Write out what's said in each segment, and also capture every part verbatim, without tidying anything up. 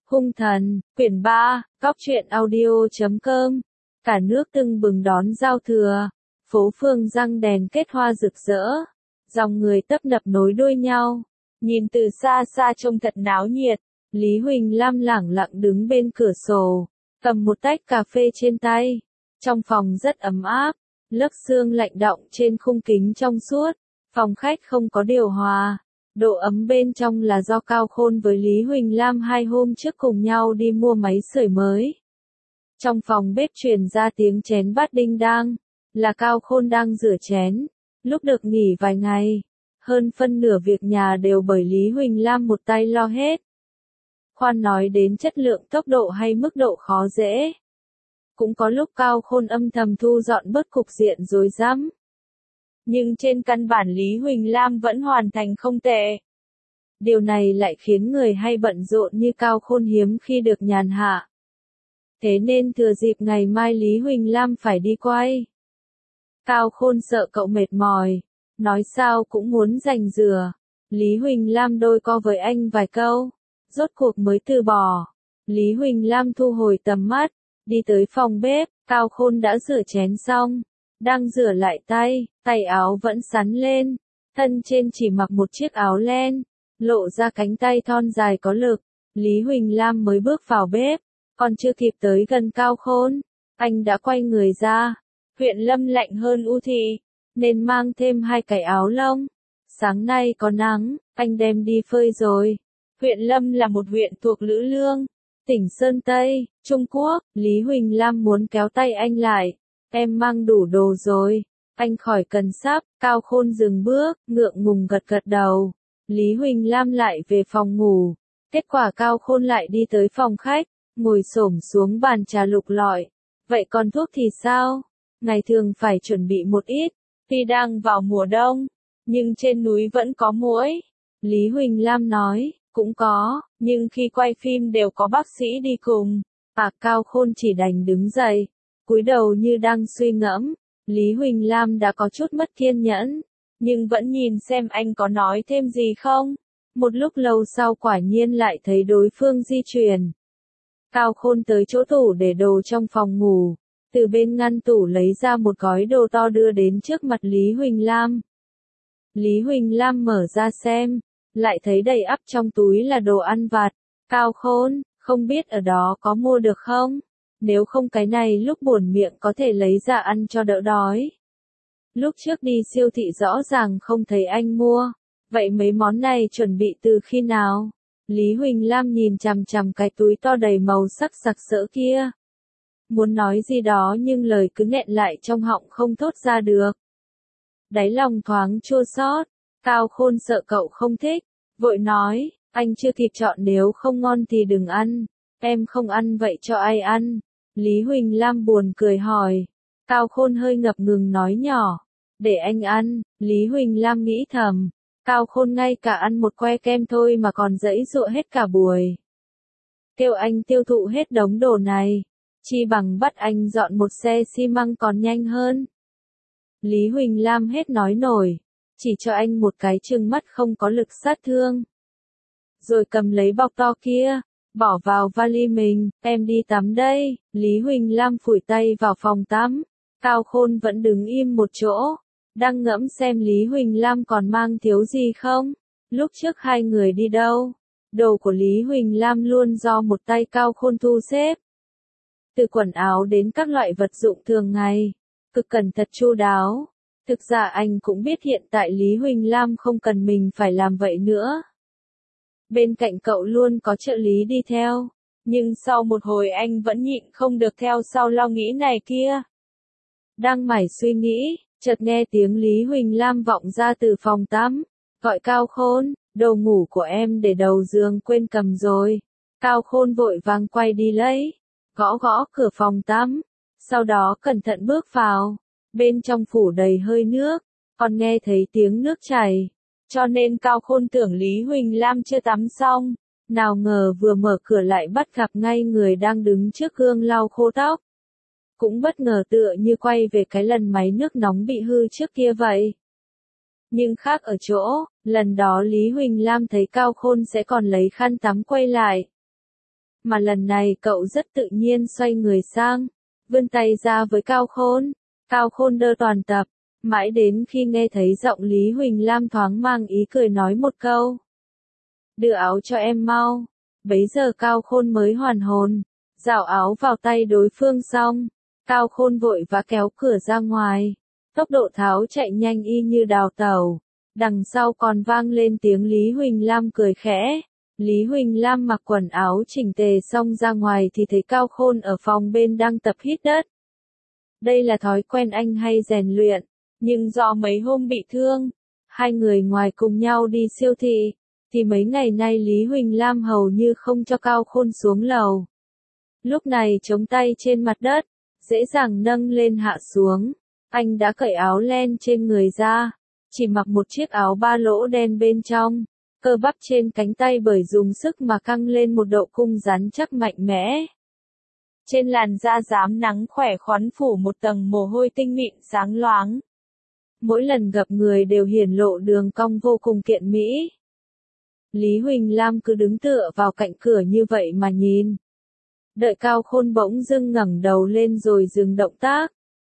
Hung thần, quyển ba, cóc truyện audio chấm com. Cả nước tưng bừng đón giao thừa, phố phường răng đèn kết hoa rực rỡ, dòng người tấp nập nối đuôi nhau, nhìn từ xa xa trông thật náo nhiệt. Lý Huỳnh Lam lẳng lặng đứng bên cửa sổ, cầm một tách cà phê trên tay. Trong phòng rất ấm áp, lớp sương lạnh đọng trên khung kính trong suốt, phòng khách không có điều hòa. Độ ấm bên trong là do Cao Khôn với Lý Huỳnh Lam hai hôm trước cùng nhau đi mua máy sưởi mới. Trong phòng bếp truyền ra tiếng chén bát đinh đang, là Cao Khôn đang rửa chén. Lúc được nghỉ vài ngày, hơn phân nửa việc nhà đều bởi Lý Huỳnh Lam một tay lo hết. Khoan nói đến chất lượng, tốc độ hay mức độ khó dễ. Cũng có lúc Cao Khôn âm thầm thu dọn bớt cục diện rối rắm. Nhưng trên căn bản Lý Huỳnh Lam vẫn hoàn thành không tệ. Điều này lại khiến người hay bận rộn như Cao Khôn hiếm khi được nhàn hạ. Thế nên thừa dịp ngày mai Lý Huỳnh Lam phải đi quay. Cao Khôn sợ cậu mệt mỏi, nói sao cũng muốn giành giừa. Lý Huỳnh Lam đôi co với anh vài câu, rốt cuộc mới từ bỏ. Lý Huỳnh Lam thu hồi tầm mắt, đi tới phòng bếp. Cao Khôn đã rửa chén xong, đang rửa lại tay, tay áo vẫn sắn lên, thân trên chỉ mặc một chiếc áo len, lộ ra cánh tay thon dài có lực. Lý Huỳnh Lam mới bước vào bếp, còn chưa kịp tới gần Cao Khôn, anh đã quay người ra. Huyện Lâm lạnh hơn U Thị, nên mang thêm hai cái áo lông. Sáng nay có nắng, anh đem đi phơi rồi. Huyện Lâm là một huyện thuộc Lữ Lương, tỉnh Sơn Tây, Trung Quốc. Lý Huỳnh Lam muốn kéo tay anh lại. Em mang đủ đồ rồi, anh khỏi cần sắp. Cao Khôn dừng bước, ngượng ngùng gật gật đầu. Lý Huỳnh Lam lại về phòng ngủ. Kết quả Cao Khôn lại đi tới phòng khách, ngồi xổm xuống bàn trà lục lọi. Vậy còn thuốc thì sao? Ngày thường phải chuẩn bị một ít, tuy đang vào mùa đông, nhưng trên núi vẫn có muỗi. Lý Huỳnh Lam nói, cũng có, nhưng khi quay phim đều có bác sĩ đi cùng. À, Cao Khôn chỉ đành đứng dậy, cúi đầu như đang suy ngẫm. Lý Huỳnh Lam đã có chút mất kiên nhẫn, nhưng vẫn nhìn xem anh có nói thêm gì không. Một lúc lâu sau quả nhiên lại thấy đối phương di chuyển. Cao Khôn tới chỗ tủ để đồ trong phòng ngủ, từ bên ngăn tủ lấy ra một gói đồ to đưa đến trước mặt Lý Huỳnh Lam. Lý Huỳnh Lam mở ra xem, lại thấy đầy ắp trong túi là đồ ăn vặt. Cao Khôn, không biết ở đó có mua được không? Nếu không cái này lúc buồn miệng có thể lấy ra ăn cho đỡ đói. Lúc trước đi siêu thị rõ ràng không thấy anh mua, vậy mấy món này chuẩn bị từ khi nào? Lý Huỳnh Lam nhìn chằm chằm cái túi to đầy màu sắc sặc sỡ kia. Muốn nói gì đó nhưng lời cứ nghẹn lại trong họng không thốt ra được. Đáy lòng thoáng chua xót. Cao Khôn sợ cậu không thích, vội nói, anh chưa kịp chọn, nếu không ngon thì đừng ăn. Em không ăn vậy cho ai ăn? Lý Huỳnh Lam buồn cười hỏi. Cao Khôn hơi ngập ngừng nói nhỏ, để anh ăn. Lý Huỳnh Lam nghĩ thầm, Cao Khôn ngay cả ăn một que kem thôi mà còn giãy giụa hết cả buổi. Kêu anh tiêu thụ hết đống đồ này, chi bằng bắt anh dọn một xe xi măng còn nhanh hơn. Lý Huỳnh Lam hết nói nổi, chỉ cho anh một cái trừng mắt không có lực sát thương. Rồi cầm lấy bọc to kia, bỏ vào vali mình. Em đi tắm đây. Lý Huỳnh Lam phủi tay vào phòng tắm. Cao Khôn vẫn đứng im một chỗ, đang ngẫm xem Lý Huỳnh Lam còn mang thiếu gì không. Lúc trước hai người đi đâu, đồ của Lý Huỳnh Lam luôn do một tay Cao Khôn thu xếp. Từ quần áo đến các loại vật dụng thường ngày, cực cẩn thận chu đáo. Thực ra anh cũng biết hiện tại Lý Huỳnh Lam không cần mình phải làm vậy nữa. Bên cạnh cậu luôn có trợ lý đi theo, nhưng sau một hồi anh vẫn nhịn không được theo sau lo nghĩ này kia. Đang mải suy nghĩ, chợt nghe tiếng Lý Huỳnh Lam vọng ra từ phòng tắm, gọi Cao Khôn, đồ ngủ của em để đầu giường quên cầm rồi. Cao Khôn vội vàng quay đi lấy, gõ gõ cửa phòng tắm, sau đó cẩn thận bước vào. Bên trong phủ đầy hơi nước, còn nghe thấy tiếng nước chảy, cho nên Cao Khôn tưởng Lý Huỳnh Lam chưa tắm xong. Nào ngờ vừa mở cửa lại bắt gặp ngay người đang đứng trước gương lau khô tóc. Cũng bất ngờ tựa như quay về cái lần máy nước nóng bị hư trước kia vậy. Nhưng khác ở chỗ, lần đó Lý Huỳnh Lam thấy Cao Khôn sẽ còn lấy khăn tắm quay lại. mà lần này cậu rất tự nhiên xoay người sang, vươn tay ra với Cao Khôn. Cao Khôn đơ toàn tập, mãi đến khi nghe thấy giọng Lý Huỳnh Lam thoáng mang ý cười nói một câu. Đưa áo cho em mau. Bấy giờ Cao Khôn mới hoàn hồn, rảo áo vào tay đối phương xong, Cao Khôn vội vã kéo cửa ra ngoài, tốc độ tháo chạy nhanh y như đào tẩu, đằng sau còn vang lên tiếng Lý Huỳnh Lam cười khẽ. Lý Huỳnh Lam mặc quần áo chỉnh tề xong ra ngoài thì thấy Cao Khôn ở phòng bên đang tập hít đất. Đây là thói quen anh hay rèn luyện, nhưng do mấy hôm bị thương, hai người ngoài cùng nhau đi siêu thị, thì mấy ngày nay Lý Huỳnh Lam hầu như không cho Cao Khôn xuống lầu. Lúc này chống tay trên mặt đất, dễ dàng nâng lên hạ xuống, anh đã cởi áo len trên người ra, chỉ mặc một chiếc áo ba lỗ đen bên trong, cơ bắp trên cánh tay bởi dùng sức mà căng lên một độ cung rắn chắc mạnh mẽ. Trên làn da rám nắng khỏe khoắn phủ một tầng mồ hôi tinh mịn sáng loáng. Mỗi lần gặp người đều hiển lộ đường cong vô cùng kiện mỹ. Lý Huỳnh Lam cứ đứng tựa vào cạnh cửa như vậy mà nhìn. Đợi Cao Khôn bỗng dưng ngẩng đầu lên rồi dừng động tác.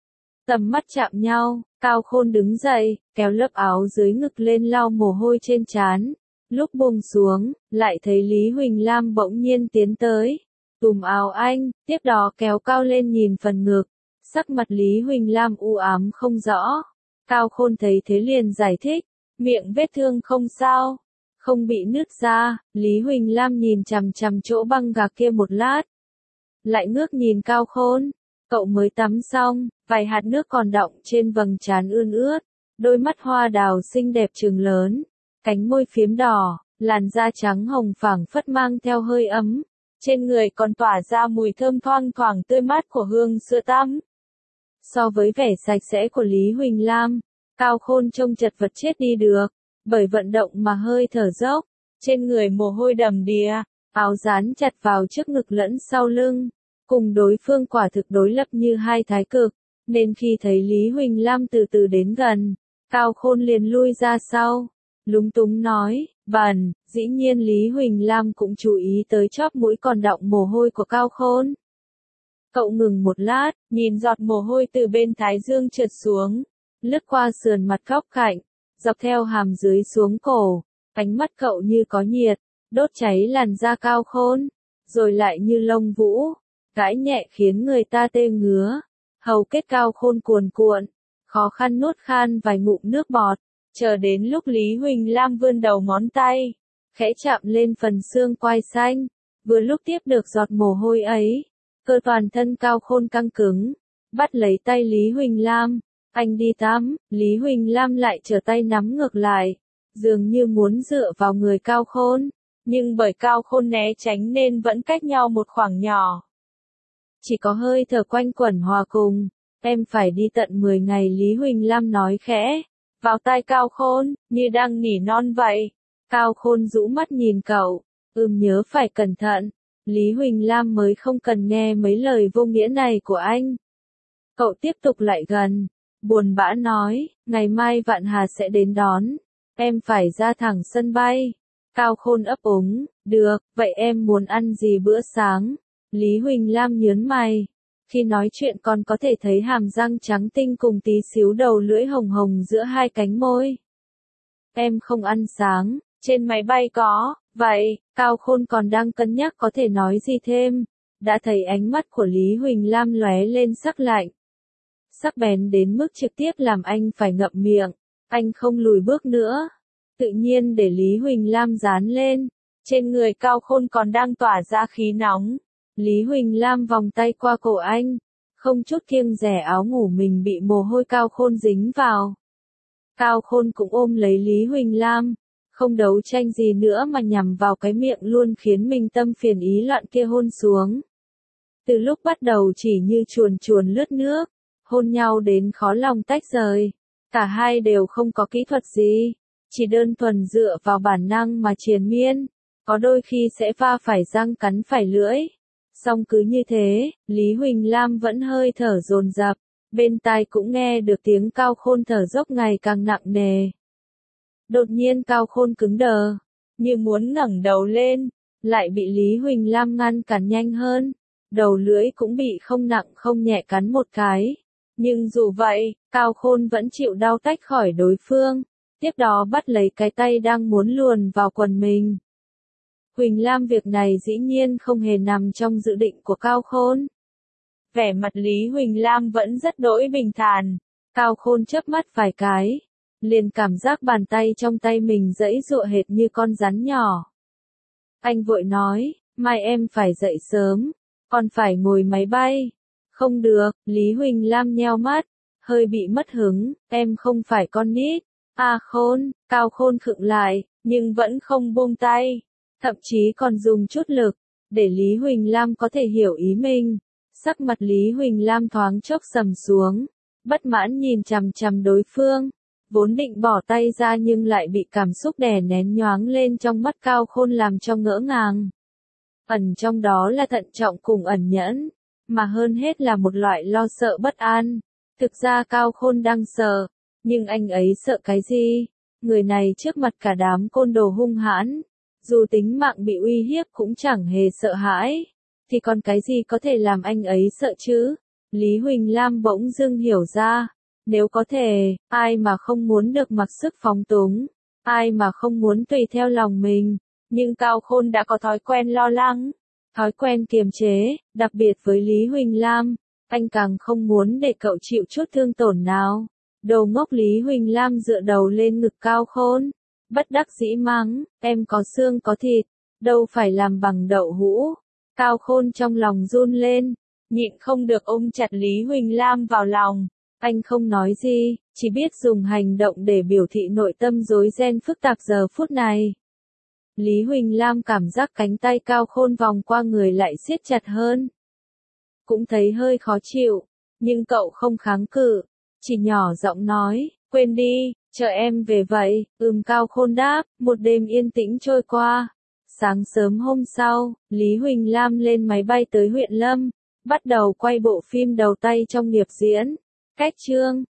Tầm mắt chạm nhau, Cao Khôn đứng dậy, kéo lớp áo dưới ngực lên lau mồ hôi trên trán. Lúc buông xuống, lại thấy Lý Huỳnh Lam bỗng nhiên tiến tới, túm áo anh, tiếp đó kéo cao lên nhìn phần ngực. Sắc mặt Lý Huỳnh Lam u ám không rõ. Cao Khôn thấy thế liền giải thích, miệng vết thương không sao, không bị nứt ra. Lý Huỳnh Lam nhìn chằm chằm chỗ băng gạc kia một lát, lại ngước nhìn Cao Khôn. Cậu mới tắm xong, vài hạt nước còn đọng trên vầng trán ươn ướt, đôi mắt hoa đào xinh đẹp trừng lớn, cánh môi phiếm đỏ, làn da trắng hồng phảng phất mang theo hơi ấm, trên người còn tỏa ra mùi thơm thoang thoảng tươi mát của hương sữa tắm. So với vẻ sạch sẽ của Lý Huỳnh Lam, Cao Khôn trông chật vật chết đi được, bởi vận động mà hơi thở dốc, trên người mồ hôi đầm đìa, áo dán chặt vào trước ngực lẫn sau lưng, cùng đối phương quả thực đối lập như hai thái cực, nên khi thấy Lý Huỳnh Lam từ từ đến gần, Cao Khôn liền lui ra sau, lúng túng nói, bẩn. Dĩ nhiên Lý Huỳnh Lam cũng chú ý tới chóp mũi còn đọng mồ hôi của Cao Khôn. Cậu ngừng một lát, nhìn giọt mồ hôi từ bên thái dương trượt xuống, lướt qua sườn mặt góc cạnh, dọc theo hàm dưới xuống cổ, ánh mắt cậu như có nhiệt, đốt cháy làn da Cao Khôn, rồi lại như lông vũ, gãi nhẹ khiến người ta tê ngứa. Hầu kết Cao Khôn cuồn cuộn, khó khăn nuốt khan vài ngụm nước bọt, chờ đến lúc Lý Huỳnh Lam vươn đầu ngón tay, khẽ chạm lên phần xương quai xanh, vừa lúc tiếp được giọt mồ hôi ấy, cơ toàn thân Cao Khôn căng cứng, bắt lấy tay Lý Huỳnh Lam, anh đi tắm. Lý Huỳnh Lam lại trở tay nắm ngược lại, dường như muốn dựa vào người Cao Khôn, nhưng bởi Cao Khôn né tránh nên vẫn cách nhau một khoảng nhỏ. Chỉ có hơi thở quanh quẩn hòa cùng, em phải đi tận mười ngày Lý Huỳnh Lam nói khẽ, vào tai Cao Khôn, như đang nỉ non vậy. Cao Khôn rũ mắt nhìn cậu, ừm nhớ phải cẩn thận. Lý Huỳnh Lam mới không cần nghe mấy lời vô nghĩa này của anh. Cậu tiếp tục lại gần, buồn bã nói, ngày mai Vạn Hà sẽ đến đón, em phải ra thẳng sân bay. Cao Khôn ấp úng, được, vậy em muốn ăn gì bữa sáng? Lý Huỳnh Lam nhớn mày, khi nói chuyện còn có thể thấy hàm răng trắng tinh cùng tí xíu đầu lưỡi hồng hồng giữa hai cánh môi. Em không ăn sáng, trên máy bay có, vậy. Cao Khôn còn đang cân nhắc có thể nói gì thêm, đã thấy ánh mắt của Lý Huỳnh Lam lóe lên sắc lạnh. Sắc bén đến mức trực tiếp làm anh phải ngậm miệng, anh không lùi bước nữa. Tự nhiên để Lý Huỳnh Lam dán lên, trên người Cao Khôn còn đang tỏa ra khí nóng. Lý Huỳnh Lam vòng tay qua cổ anh, không chút kiêng dè áo ngủ mình bị mồ hôi Cao Khôn dính vào. Cao Khôn cũng ôm lấy Lý Huỳnh Lam, không đấu tranh gì nữa mà nhằm vào cái miệng luôn khiến mình tâm phiền ý loạn kia hôn xuống. Từ lúc bắt đầu chỉ như chuồn chuồn lướt nước, hôn nhau đến khó lòng tách rời. Cả hai đều không có kỹ thuật gì, chỉ đơn thuần dựa vào bản năng mà triền miên, có đôi khi sẽ va phải răng cắn phải lưỡi. Song cứ như thế, Lý Huỳnh Lam vẫn hơi thở dồn dập, bên tai cũng nghe được tiếng Cao Khôn thở dốc ngày càng nặng nề. Đột nhiên Cao Khôn cứng đờ, như muốn ngẩng đầu lên, lại bị Lý Huỳnh Lam ngăn cản nhanh hơn. Đầu lưỡi cũng bị không nặng không nhẹ cắn một cái. Nhưng dù vậy, Cao Khôn vẫn chịu đau tách khỏi đối phương. Tiếp đó bắt lấy cái tay đang muốn luồn vào quần mình. Huỳnh Lam việc này dĩ nhiên không hề nằm trong dự định của Cao Khôn. Vẻ mặt Lý Huỳnh Lam vẫn rất đỗi bình thản. Cao Khôn chớp mắt vài cái. Liền cảm giác bàn tay trong tay mình giãy giụa hệt như con rắn nhỏ. Anh vội nói, mai em phải dậy sớm, còn phải ngồi máy bay. Không được, Lý Huỳnh Lam nheo mắt, hơi bị mất hứng, em không phải con nít. À Khôn, Cao Khôn khựng lại, nhưng vẫn không buông tay, thậm chí còn dùng chút lực, để Lý Huỳnh Lam có thể hiểu ý mình. Sắc mặt Lý Huỳnh Lam thoáng chốc sầm xuống, bất mãn nhìn chằm chằm đối phương, vốn định bỏ tay ra nhưng lại bị cảm xúc đè nén nhoáng lên trong mắt Cao Khôn làm cho ngỡ ngàng. Ẩn trong đó là thận trọng cùng ẩn nhẫn, mà hơn hết là một loại lo sợ bất an. Thực ra Cao Khôn đang sợ, nhưng anh ấy sợ cái gì? Người này trước mặt cả đám côn đồ hung hãn, dù tính mạng bị uy hiếp cũng chẳng hề sợ hãi, thì còn cái gì có thể làm anh ấy sợ chứ? Lý Huỳnh Lam bỗng dưng hiểu ra, nếu có thể, ai mà không muốn được mặc sức phóng túng, ai mà không muốn tùy theo lòng mình, nhưng Cao Khôn đã có thói quen lo lắng, thói quen kiềm chế, đặc biệt với Lý Huỳnh Lam, anh càng không muốn để cậu chịu chút thương tổn nào. Đồ ngốc, Lý Huỳnh Lam dựa đầu lên ngực Cao Khôn, bất đắc dĩ mắng, em có xương có thịt, đâu phải làm bằng đậu hũ. Cao Khôn trong lòng run lên, nhịn không được ôm chặt Lý Huỳnh Lam vào lòng. Anh không nói gì, chỉ biết dùng hành động để biểu thị nội tâm rối ren phức tạp giờ phút này. Lý Huỳnh Lam cảm giác cánh tay Cao Khôn vòng qua người lại siết chặt hơn. Cũng thấy hơi khó chịu, nhưng cậu không kháng cự, chỉ nhỏ giọng nói, quên đi, chờ em về vậy. Ừm, Cao Khôn đáp. Một đêm yên tĩnh trôi qua. Sáng sớm hôm sau, Lý Huỳnh Lam lên máy bay tới huyện Lâm, bắt đầu quay bộ phim đầu tay trong nghiệp diễn. Cách chương